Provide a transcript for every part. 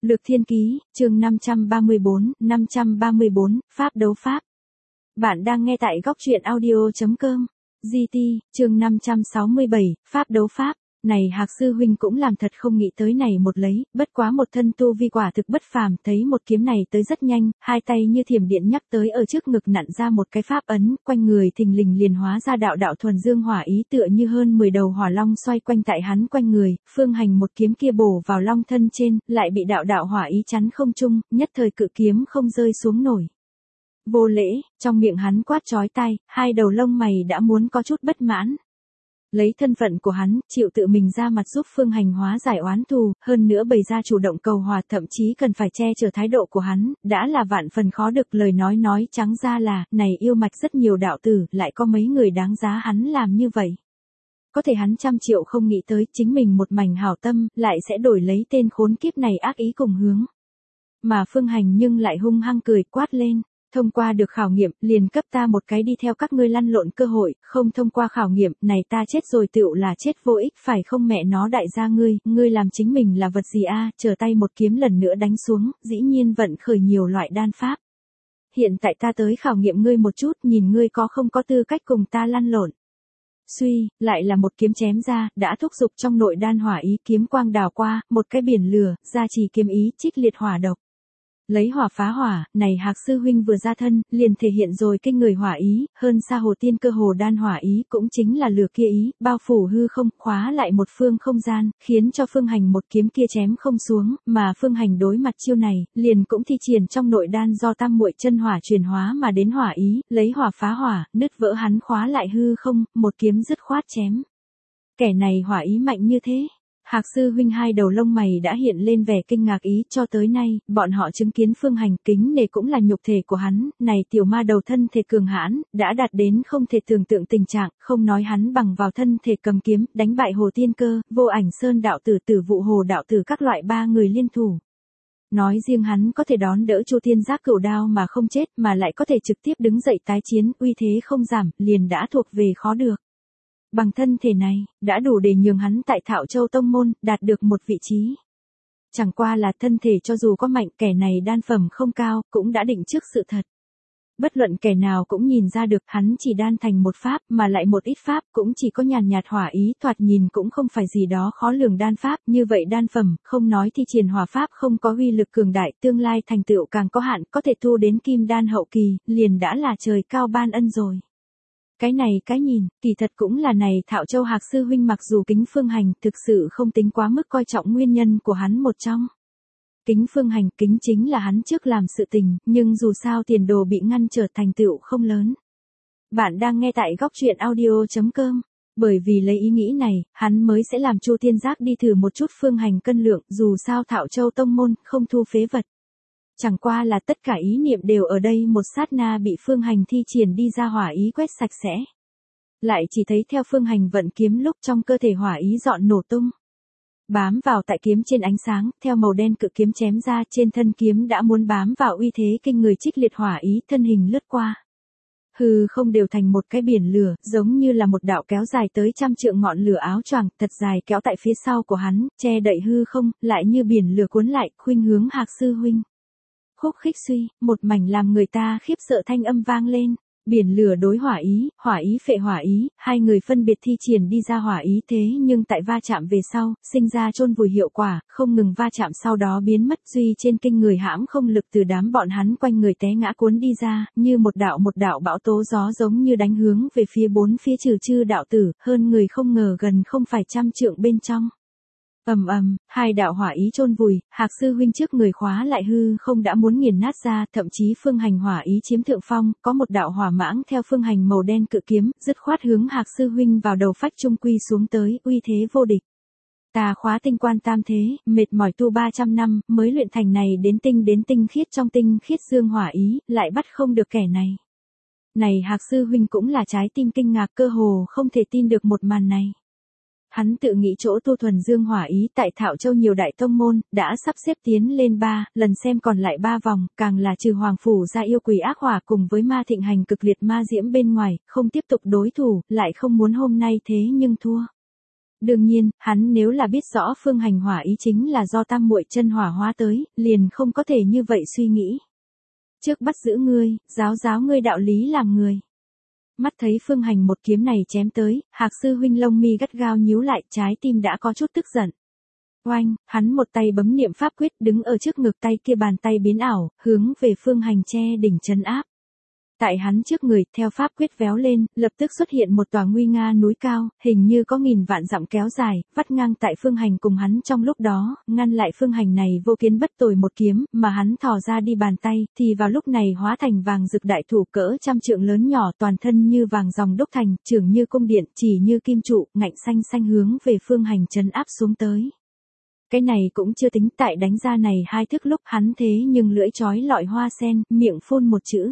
Lược Thiên Ký, chương 534, Pháp đấu Pháp. Bạn đang nghe tại góc truyện audio.com. GT, chương 567, Pháp đấu Pháp. Này Hạc sư huynh cũng làm thật không nghĩ tới này một lấy, bất quá một thân tu vi quả thực bất phàm, thấy một kiếm này tới rất nhanh, hai tay như thiểm điện nhắc tới ở trước ngực nặn ra một cái pháp ấn, quanh người thình lình liền hóa ra đạo đạo thuần dương hỏa ý tựa như hơn 10 đầu hỏa long xoay quanh tại hắn quanh người, Phương Hành một kiếm kia bổ vào long thân trên, lại bị đạo đạo hỏa ý chắn không trung, nhất thời cự kiếm không rơi xuống nổi. Vô lễ, trong miệng hắn quát chói tai, hai đầu lông mày đã muốn có chút bất mãn. Lấy thân phận của hắn, chịu tự mình ra mặt giúp Phương Hành hóa giải oán thù, hơn nữa bày ra chủ động cầu hòa, thậm chí cần phải che chở thái độ của hắn, đã là vạn phần khó được. Lời nói trắng ra là, này yêu mạch rất nhiều đạo tử, lại có mấy người đáng giá hắn làm như vậy. Có thể hắn trăm triệu không nghĩ tới, chính mình một mảnh hảo tâm, lại sẽ đổi lấy tên khốn kiếp này ác ý cùng hướng. Mà Phương Hành nhưng lại hung hăng cười quát lên. Thông qua được khảo nghiệm, liền cấp ta một cái đi theo các ngươi lăn lộn cơ hội, không thông qua khảo nghiệm, này ta chết rồi tựu là chết vô ích, phải không mẹ nó đại gia ngươi làm chính mình là vật gì a? Chờ tay một kiếm lần nữa đánh xuống, dĩ nhiên vận khởi nhiều loại đan pháp. Hiện tại ta tới khảo nghiệm ngươi một chút, nhìn ngươi có không có tư cách cùng ta lăn lộn. Suy, lại là một kiếm chém ra, đã thúc giục trong nội đan hỏa ý, kiếm quang đào qua, một cái biển lửa, gia trì kiếm ý, trích liệt hỏa độc. Lấy hỏa phá hỏa, này Hạc sư huynh vừa ra thân, liền thể hiện rồi kinh người hỏa ý, hơn xa hồ tiên cơ hồ đan hỏa ý, cũng chính là lửa kia ý, bao phủ hư không, khóa lại một phương không gian, khiến cho Phương Hành một kiếm kia chém không xuống, mà Phương Hành đối mặt chiêu này, liền cũng thi triển trong nội đan do tam muội chân hỏa truyền hóa mà đến hỏa ý, lấy hỏa phá hỏa, nứt vỡ hắn khóa lại hư không, một kiếm dứt khoát chém. Kẻ này hỏa ý mạnh như thế. Hạc sư huynh hai đầu lông mày đã hiện lên vẻ kinh ngạc ý, cho tới nay, bọn họ chứng kiến Phương Hành kính nể cũng là nhục thể của hắn, này tiểu ma đầu thân thể cường hãn, đã đạt đến không thể tưởng tượng tình trạng, không nói hắn bằng vào thân thể cầm kiếm, đánh bại Hồ Tiên Cơ, Vô Ảnh Sơn đạo tử, Tử Vụ Hồ đạo tử các loại ba người liên thủ. Nói riêng hắn có thể đón đỡ Chu Tiên Giác Cửu Đao mà không chết, mà lại có thể trực tiếp đứng dậy tái chiến, uy thế không giảm, liền đã thuộc về khó được. Bằng thân thể này, đã đủ để nhường hắn tại Thạo Châu Tông Môn, đạt được một vị trí. Chẳng qua là thân thể cho dù có mạnh, kẻ này đan phẩm không cao, cũng đã định trước sự thật. Bất luận kẻ nào cũng nhìn ra được, hắn chỉ đan thành một pháp, mà lại một ít pháp, cũng chỉ có nhàn nhạt hỏa ý, thoạt nhìn cũng không phải gì đó khó lường đan pháp, như vậy đan phẩm, không nói thi triển hỏa pháp không có uy lực cường đại, tương lai thành tựu càng có hạn, có thể thu đến kim đan hậu kỳ, liền đã là trời cao ban ân rồi. Cái này cái nhìn, kỳ thật cũng là này Thạo Châu Hạc sư huynh mặc dù kính Phương Hành thực sự không tính quá mức coi trọng nguyên nhân của hắn một trong. Kính Phương Hành kính chính là hắn trước làm sự tình, nhưng dù sao tiền đồ bị ngăn trở thành tựu không lớn. Bạn đang nghe tại góc truyện audio.com. Bởi vì lấy ý nghĩ này, hắn mới sẽ làm Chu Tiên Giác đi thử một chút Phương Hành cân lượng, dù sao Thạo Châu Tông Môn không thu phế vật. Chẳng qua là tất cả ý niệm đều ở đây một sát na bị Phương Hành thi triển đi ra hỏa ý quét sạch sẽ. Lại chỉ thấy theo Phương Hành vận kiếm lúc trong cơ thể hỏa ý dọn nổ tung. Bám vào tại kiếm trên ánh sáng, theo màu đen cự kiếm chém ra trên thân kiếm đã muốn bám vào uy thế kinh người trích liệt hỏa ý thân hình lướt qua. Hư không đều thành một cái biển lửa, giống như là một đạo kéo dài tới 100 trượng ngọn lửa áo choàng, thật dài kéo tại phía sau của hắn, che đậy hư không, lại như biển lửa cuốn lại, khuynh hướng Hạc sư huynh. Khúc khích suy, một mảnh làm người ta khiếp sợ thanh âm vang lên, biển lửa đối hỏa ý phệ hỏa ý, hai người phân biệt thi triển đi ra hỏa ý thế nhưng tại va chạm về sau, sinh ra chôn vùi hiệu quả, không ngừng va chạm sau đó biến mất duy trên kinh người hãm không lực từ đám bọn hắn quanh người té ngã cuốn đi ra, như một đạo bão tố gió giống như đánh hướng về phía bốn phía trừ chư đạo tử, hơn người không ngờ gần không phải 100 trượng bên trong. Hai đạo hỏa ý chôn vùi, Hạc sư huynh trước người khóa lại hư không đã muốn nghiền nát ra, thậm chí Phương Hành hỏa ý chiếm thượng phong, có một đạo hỏa mãng theo Phương Hành màu đen cự kiếm, dứt khoát hướng Hạc sư huynh vào đầu phách trung quy xuống tới, uy thế vô địch. Ta khóa tinh quan tam thế, mệt mỏi tu 300 năm, mới luyện thành này đến tinh khiết trong tinh khiết dương hỏa ý, lại bắt không được kẻ này. Này Hạc sư huynh cũng là trái tim kinh ngạc, cơ hồ không thể tin được một màn này. Hắn tự nghĩ chỗ tu thuần dương hỏa ý tại Thạo Châu nhiều đại tông môn, đã sắp xếp tiến lên 3 lần xem còn lại 3 vòng, càng là trừ Hoàng Phủ ra yêu quỷ ác hỏa cùng với ma thịnh hành cực liệt ma diễm bên ngoài, không tiếp tục đối thủ, lại không muốn hôm nay thế nhưng thua. Đương nhiên, hắn nếu là biết rõ Phương Hành hỏa ý chính là do tam muội chân hỏa hóa tới, liền không có thể như vậy suy nghĩ. Trước bắt giữ ngươi, giáo giáo ngươi đạo lý làm người. Mắt thấy Phương Hành một kiếm này chém tới, Hạc sư huynh lông mi gắt gao nhíu lại, trái tim đã có chút tức giận. Oanh, hắn một tay bấm niệm pháp quyết đứng ở trước ngực, tay kia bàn tay biến ảo, hướng về Phương Hành che đỉnh trấn áp. Tại hắn trước người, theo pháp quyết véo lên, lập tức xuất hiện một tòa nguy nga núi cao, hình như có nghìn vạn dặm kéo dài, vắt ngang tại Phương Hành cùng hắn trong lúc đó, ngăn lại Phương Hành này vô kiến bất tồi một kiếm, mà hắn thò ra đi bàn tay, thì vào lúc này hóa thành vàng rực đại thủ cỡ trăm trượng lớn nhỏ, toàn thân như vàng ròng đúc thành, trường như cung điện, chỉ như kim trụ, ngạnh xanh xanh hướng về Phương Hành trấn áp xuống tới. Cái này cũng chưa tính, tại đánh ra này hai thức lúc hắn thế nhưng lưỡi chói lọi hoa sen, miệng phun một chữ.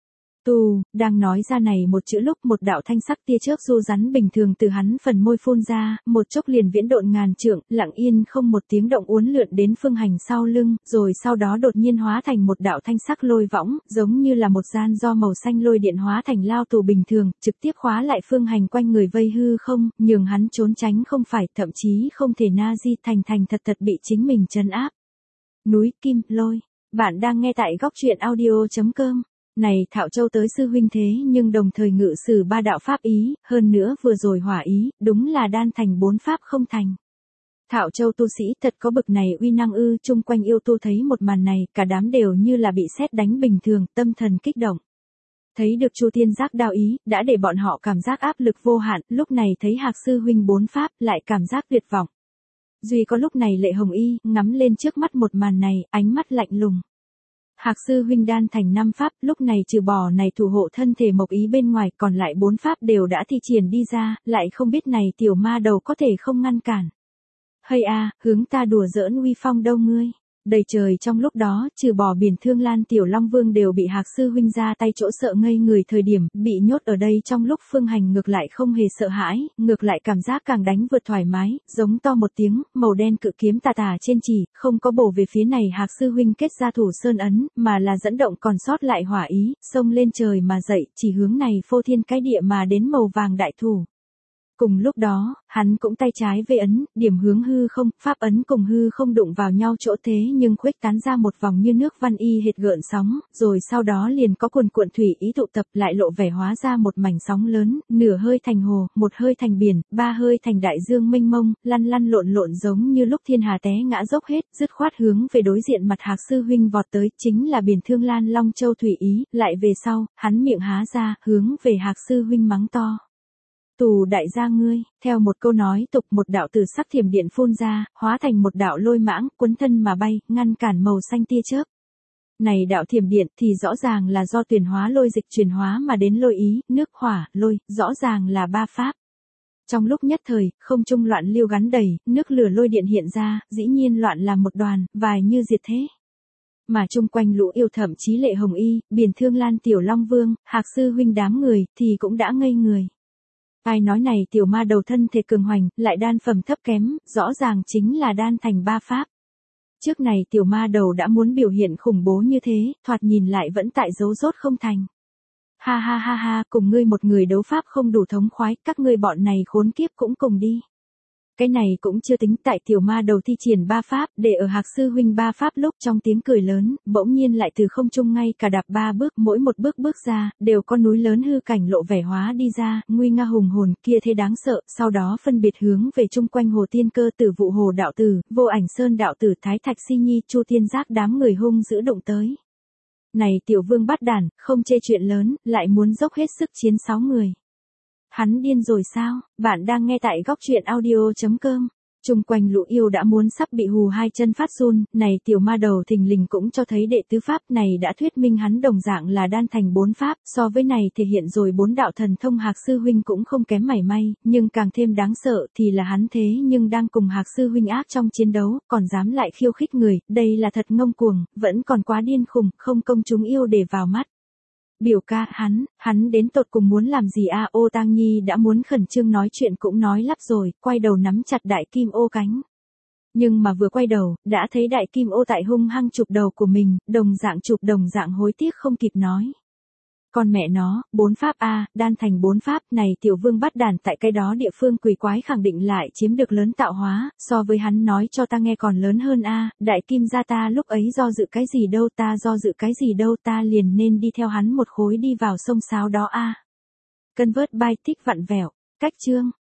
Tu, đang nói ra này một chữ lúc một đạo thanh sắc tia chớp ru rắn bình thường từ hắn phần môi phun ra, một chốc liền viễn độn ngàn trượng, lặng yên không một tiếng động uốn lượn đến Phương Hành sau lưng, rồi sau đó đột nhiên hóa thành một đạo thanh sắc lôi võng, giống như là một gian do màu xanh lôi điện hóa thành lao tù bình thường, trực tiếp khóa lại Phương Hành quanh người vây hư không, nhường hắn trốn tránh không phải, thậm chí không thể na di, thành thật bị chính mình trấn áp. Núi Kim Lôi, bạn đang nghe tại góc truyện audio.com. Này Thạo Châu tới sư huynh thế nhưng đồng thời ngự sử ba đạo pháp ý, hơn nữa vừa rồi hỏa ý, đúng là đan thành bốn pháp không thành. Thạo Châu tu sĩ thật có bực này uy năng ư? Chung quanh yêu tu thấy một màn này, cả đám đều như là bị sét đánh bình thường, tâm thần kích động. Thấy được Chu Tiên Giác đao ý, đã để bọn họ cảm giác áp lực vô hạn, lúc này thấy Hạc sư huynh bốn pháp, lại cảm giác tuyệt vọng. Duy có lúc này Lệ Hồng Y, ngắm lên trước mắt một màn này, ánh mắt lạnh lùng. Hạc sư huynh đan thành 5 pháp, lúc này trừ bỏ này thủ hộ thân thể mộc ý bên ngoài, còn lại 4 pháp đều đã thi triển đi ra, lại không biết này tiểu ma đầu có thể không ngăn cản. Hây a, hướng ta đùa giỡn uy phong đâu ngươi. Đầy trời trong lúc đó, trừ bỏ Biển Thương Lan Tiểu Long Vương đều bị Hạc sư huynh ra tay chỗ sợ ngây người, thời điểm bị nhốt ở đây trong lúc Phương Hành ngược lại không hề sợ hãi, ngược lại cảm giác càng đánh vượt thoải mái, giống to một tiếng, màu đen cự kiếm tà tà trên chỉ, không có bổ về phía này Hạc sư huynh kết ra thủ sơn ấn, mà là dẫn động còn sót lại hỏa ý, xông lên trời mà dậy, chỉ hướng này phô thiên cái địa mà đến màu vàng đại thủ. Cùng lúc đó, hắn cũng tay trái vê ấn, điểm hướng hư không, pháp ấn cùng hư không đụng vào nhau chỗ thế nhưng khuếch tán ra một vòng như nước văn y hệt gợn sóng, rồi sau đó liền có cuồn cuộn thủy ý tụ tập lại lộ vẻ hóa ra một mảnh sóng lớn, nửa hơi thành hồ, một hơi thành biển, ba hơi thành đại dương mênh mông, lăn lăn lộn lộn giống như lúc thiên hà té ngã dốc hết, dứt khoát hướng về đối diện mặt Hạc sư huynh vọt tới, chính là Biển Thương Lan Long Châu thủy ý, lại về sau, hắn miệng há ra, hướng về Hạc sư huynh mắng to. Tù đại gia ngươi, theo một câu nói tục, một đạo tử sắc thiểm điện phun ra, hóa thành một đạo lôi mãng, cuốn thân mà bay, ngăn cản màu xanh tia chớp. Này đạo thiểm điện thì rõ ràng là do tuyển hóa lôi dịch truyền hóa mà đến lôi ý, nước hỏa, lôi, rõ ràng là ba pháp. Trong lúc nhất thời, không trung loạn lưu gắn đầy, nước lửa lôi điện hiện ra, dĩ nhiên loạn làm một đoàn, vài như diệt thế. Mà chung quanh lũ yêu thậm chí Lệ Hồng Y, Biển Thương Lan Tiểu Long Vương, Hạc sư huynh đám người, thì cũng đã ngây người. Ai nói này tiểu ma đầu thân thể cường hoành, lại đan phẩm thấp kém, rõ ràng chính là đan thành ba pháp. Trước này tiểu ma đầu đã muốn biểu hiện khủng bố như thế, thoạt nhìn lại vẫn tại dấu rốt không thành. Ha ha ha ha, cùng ngươi một người đấu pháp không đủ thống khoái, các ngươi bọn này khốn kiếp cũng cùng đi. Cái này cũng chưa tính, tại tiểu ma đầu thi triển ba pháp, để ở Hạc sư huynh ba pháp lúc trong tiếng cười lớn, bỗng nhiên lại từ không trung ngay cả đạp ba bước, mỗi một bước bước ra, đều có núi lớn hư cảnh lộ vẻ hóa đi ra, nguy nga hùng hồn kia thế đáng sợ, sau đó phân biệt hướng về chung quanh Hồ Tiên Cơ, Tử Vụ Hồ đạo tử, Vô Ảnh Sơn đạo tử, Thái Thạch Si Nhi, Chu Tiên Giác đám người hung dữ đụng tới. Này tiểu vương bắt đản, không chê chuyện lớn, lại muốn dốc hết sức chiến 6 người. Hắn điên rồi sao? Bạn đang nghe tại góc truyện audio.com. Chung quanh lũ yêu đã muốn sắp bị hù hai chân phát run, này tiểu ma đầu thình lình cũng cho thấy đệ tứ pháp này đã thuyết minh hắn đồng dạng là đan thành 4 pháp, so với này thể hiện rồi 4 đạo thần thông Hạc sư huynh cũng không kém mảy may, nhưng càng thêm đáng sợ thì là hắn thế nhưng đang cùng Hạc sư huynh ác trong chiến đấu, còn dám lại khiêu khích người, đây là thật ngông cuồng, vẫn còn quá điên khùng, không công chúng yêu để vào mắt. Biểu ca, hắn đến tột cùng muốn làm gì a? Ô Tang Nhi đã muốn khẩn trương nói chuyện cũng nói lắp rồi, quay đầu nắm chặt đại kim ô cánh. Nhưng mà vừa quay đầu, đã thấy đại kim ô tại hung hăng chụp đầu của mình, đồng dạng chụp đồng dạng hối tiếc không kịp nói. Con mẹ nó, 4 pháp a, đan thành 4 pháp, này tiểu vương bắt đàn tại cái đó địa phương quỷ quái khẳng định lại chiếm được lớn tạo hóa, so với hắn nói cho ta nghe còn lớn hơn a, đại kim gia ta lúc ấy do dự cái gì đâu, ta liền nên đi theo hắn một khối đi vào sông sáo đó a. Convert by Tích vặn vẹo, cách chương